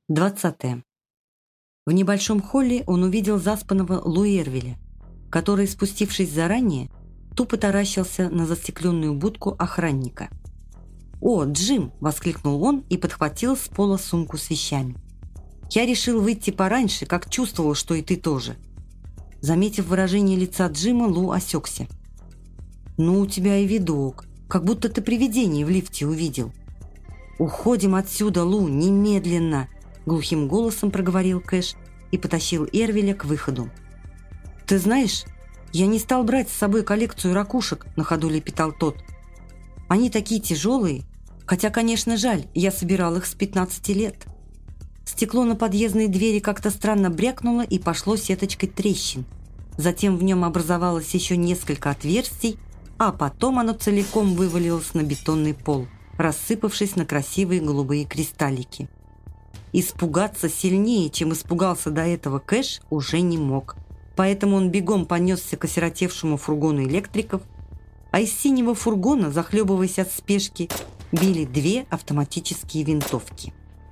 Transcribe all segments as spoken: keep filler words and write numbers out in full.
двадцатое. В небольшом холле он увидел заспанного Лу Эрвиля, который, спустившись заранее, тупо таращился на застекленную будку охранника. «О, Джим!» – воскликнул он и подхватил с пола сумку с вещами. «Я решил выйти пораньше, как чувствовал, что и ты тоже». Заметив выражение лица Джима, Лу осекся. «Ну, у тебя и видок, как будто ты привидение в лифте увидел». «Уходим отсюда, Лу, немедленно!» – глухим голосом проговорил Кэш и потащил Эрвиля к выходу. «Ты знаешь, я не стал брать с собой коллекцию ракушек», – на ходу лепетал тот. «Они такие тяжелые, хотя, конечно, жаль, я собирал их с пятнадцати лет». Стекло на подъездной двери как-то странно брякнуло и пошло сеточкой трещин. Затем в нем образовалось еще несколько отверстий, а потом оно целиком вывалилось на бетонный пол, рассыпавшись на красивые голубые кристаллики. Испугаться сильнее, чем испугался до этого Кэш, уже не мог. Поэтому он бегом понесся к осиротевшему фургону электриков, а из синего фургона, захлебываясь от спешки, били две автоматические винтовки.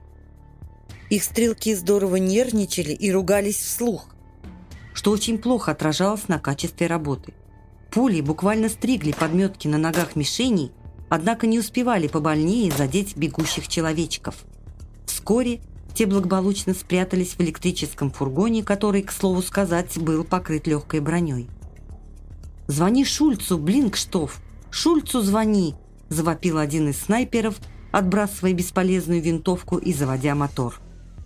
Их стрелки здорово нервничали и ругались вслух, что очень плохо отражалось на качестве работы. Пули буквально стригли подметки на ногах мишеней, однако не успевали побольнее задеть бегущих человечков. Вскоре те благополучно спрятались в электрическом фургоне, который, к слову сказать, был покрыт легкой броней. «Звони Шульцу, Блинкштоф! Шульцу звони!» – завопил один из снайперов, отбрасывая бесполезную винтовку и заводя мотор.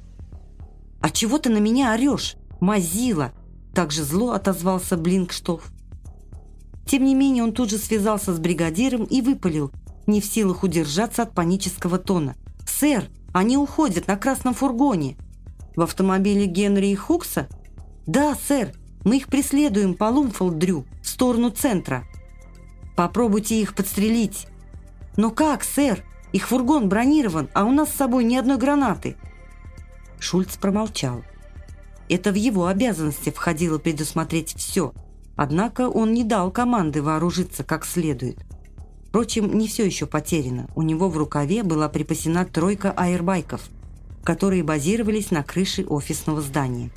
«А чего ты на меня орешь, мазила?» – также зло отозвался Блинкштоф. Тем не менее он тут же связался с бригадиром и выпалил, не в силах удержаться от панического тона. «Сэр, они уходят на красном фургоне!» «В автомобиле Генри и Хукса?» «Да, сэр, мы их преследуем по Лумфолд-Дрю, в сторону центра». «Попробуйте их подстрелить». «Но как, сэр? Их фургон бронирован, а у нас с собой ни одной гранаты». Шульц промолчал. Это в его обязанности входило предусмотреть все, однако он не дал команды вооружиться как следует. Впрочем, не все еще потеряно. У него в рукаве была припасена тройка аэрбайков, которые базировались на крыше офисного здания.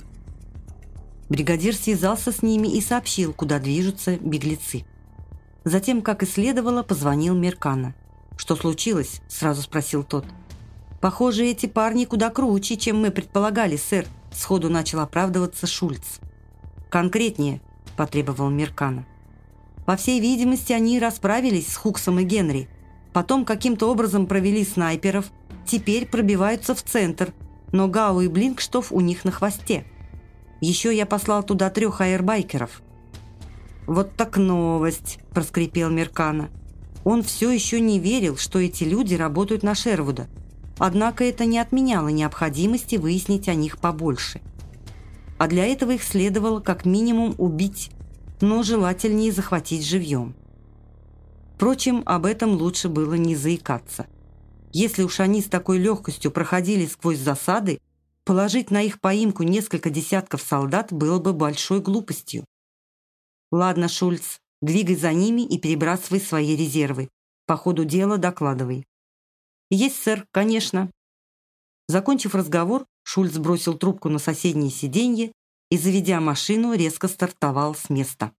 Бригадир связался с ними и сообщил, куда движутся беглецы. Затем, как и следовало, позвонил Меркана. «Что случилось?» – сразу спросил тот. «Похоже, эти парни куда круче, чем мы предполагали, сэр», – сходу начал оправдываться Шульц. «Конкретнее», – потребовал Меркана. «По всей видимости, они расправились с Хуксом и Генри, потом каким-то образом провели снайперов, теперь пробиваются в центр, но Гау и Блинкштоф у них на хвосте. Еще я послал туда трех аэрбайкеров». «Вот так новость», – проскрипел Меркана. Он все еще не верил, что эти люди работают на Шервуда, однако это не отменяло необходимости выяснить о них побольше. А для этого их следовало как минимум убить, но желательнее захватить живьем. Впрочем, об этом лучше было не заикаться. Если уж они с такой легкостью проходили сквозь засады, положить на их поимку несколько десятков солдат было бы большой глупостью. «Ладно, Шульц, двигай за ними и перебрасывай свои резервы. По ходу дела докладывай». «Есть, сэр, конечно». Закончив разговор, Шульц бросил трубку на соседнее сиденье и, заведя машину, резко стартовал с места.